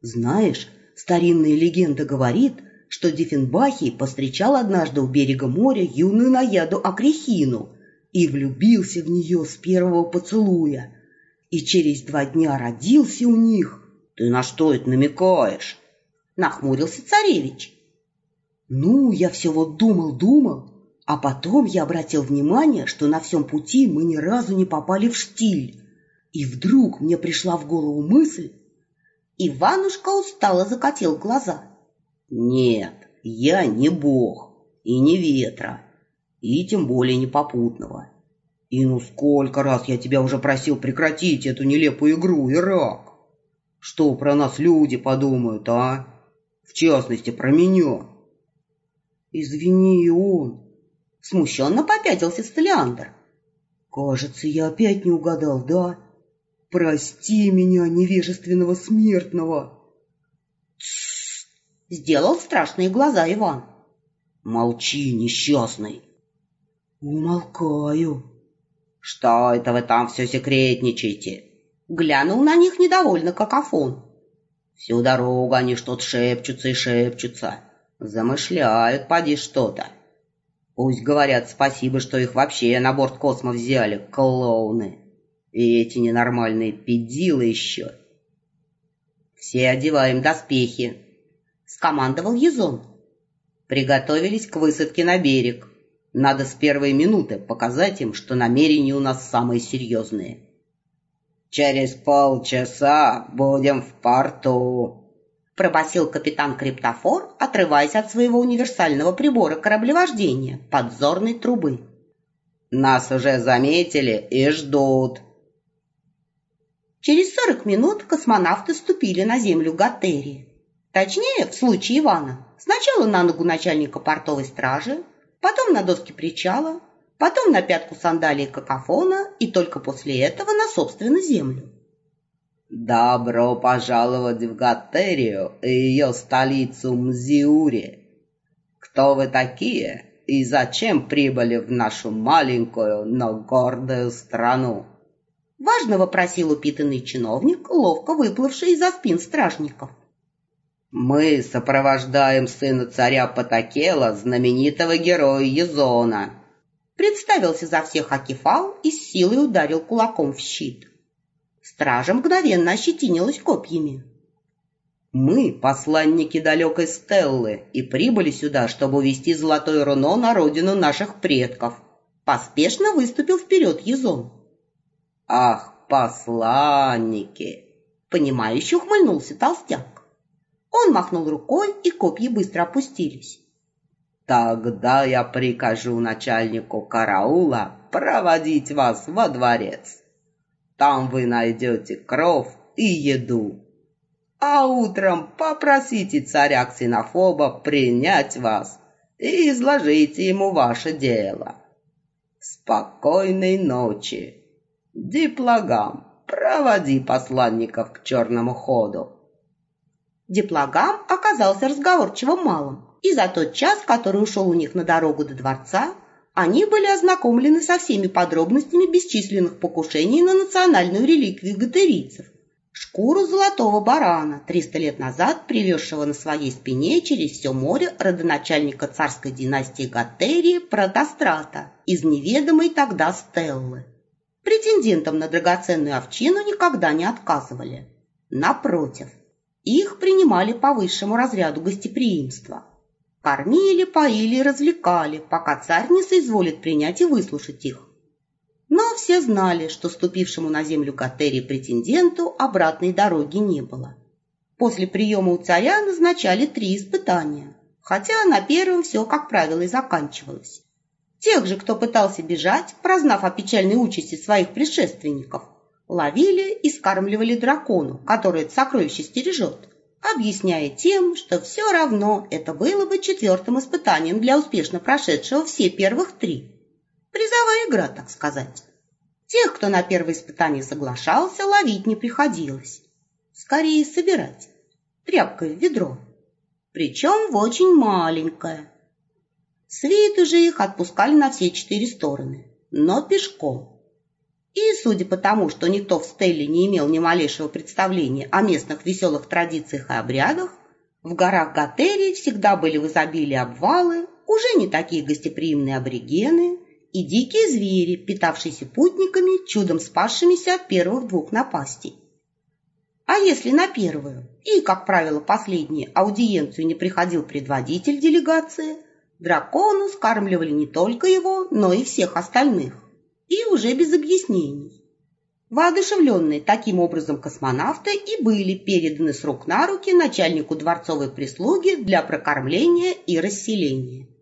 Знаешь, старинная легенда говорит, что Диффенбахий повстречал однажды у берега моря юную наяду Акрехину и влюбился в нее с первого поцелуя. И через 2 дня родился у них. Ты на что это намекаешь? Нахмурился царевич. Ну, я все вот думал, а потом я обратил внимание, что на всем пути мы ни разу не попали в штиль. И вдруг мне пришла в голову мысль. Иванушка устало закатил глаза. Нет, я не бог и не ветра, и тем более не попутного. И ну сколько раз я тебя уже просил прекратить эту нелепую игру, Ирак. Что про нас люди подумают, а? В частности, про меня. Извини, он. Смущенно попятился Столиандр. Кажется, я опять не угадал, да? Прости меня, невежественного смертного. Тссс! Сделал страшные глаза Иван. Молчи, несчастный. Умолкаю. Что это вы там все секретничаете? Глянул на них недовольно Какофон. Всю дорогу они что-то шепчутся и шепчутся. Замышляют, поди что-то. Пусть говорят спасибо, что их вообще на борт Космо взяли, клоуны. И эти ненормальные педилы еще. Все одеваем доспехи, скомандовал Язон. Приготовились к высадке на берег. Надо с первой минуты показать им, что намерения у нас самые серьезные. Через полчаса будем в порту, пробасил капитан Криптофор, отрываясь от своего универсального прибора кораблевождения, подзорной трубы. Нас уже заметили и ждут. Через 40 минут космонавты ступили на землю Гаттерии. Точнее, в случае Ивана, сначала на ногу начальника портовой стражи, потом на доски причала, потом на пятку сандалии Какофона и только после этого на собственную землю. «Добро пожаловать в Гаттерию и ее столицу Мзиури. Кто вы такие и зачем прибыли в нашу маленькую, но гордую страну?» Важно вопросил упитанный чиновник, ловко выплывший из-за спин стражников. «Мы сопровождаем сына царя Патакела, знаменитого героя Язона», представился за всех Акефал и с силой ударил кулаком в щит. Стража мгновенно ощетинилась копьями. «Мы посланники далекой Стеллы и прибыли сюда, чтобы увезти золотое руно на родину наших предков», поспешно выступил вперед Язон. «Ах, посланники!» понимающе ухмыльнулся толстяк. Он махнул рукой, и копья быстро опустились. «Тогда я прикажу начальнику караула проводить вас во дворец. Там вы найдете кров и еду. А утром попросите царя Ксенофоба принять вас и изложите ему ваше дело. Спокойной ночи. Диплогам, проводи посланников к черному ходу». Диплогам оказался разговорчивым малым, и за тот час, который ушел у них на дорогу до дворца, они были ознакомлены со всеми подробностями бесчисленных покушений на национальную реликвию гаттерийцев – шкуру золотого барана, 300 лет назад привезшего на своей спине через все море родоначальника царской династии Гаттерии Протострата из неведомой тогда Стеллы. Претендентам на драгоценную овчину никогда не отказывали. Напротив, их принимали по высшему разряду гостеприимства. Кормили, поили и развлекали, пока царь не соизволит принять и выслушать их. Но все знали, что ступившему на землю Гаттерии претенденту обратной дороги не было. После приема у царя назначали 3 испытания, хотя на первом все, как правило, и заканчивалось. Тех же, кто пытался бежать, прознав о печальной участи своих предшественников, ловили и скармливали дракону, который это сокровище стережет, объясняя тем, что все равно это было бы 4-м испытанием для успешно прошедшего все первых 3. Призовая игра, так сказать. Тех, кто на первое испытание соглашался, ловить не приходилось. Скорее собирать. Тряпкой в ведро. Причем в очень маленькое. Свиты же их отпускали на все 4 стороны, но пешком. И, судя по тому, что никто в Стелле не имел ни малейшего представления о местных веселых традициях и обрядах, в горах Готерии всегда были в изобилии обвалы, уже не такие гостеприимные аборигены и дикие звери, питавшиеся путниками, чудом спасшимися от первых двух напастей. А если на первую, и, как правило, последнюю аудиенцию не приходил предводитель делегации, дракону скармливали не только его, но и всех остальных. И уже без объяснений. Воодушевленные таким образом космонавты и были переданы с рук на руки начальнику дворцовой прислуги для прокормления и расселения.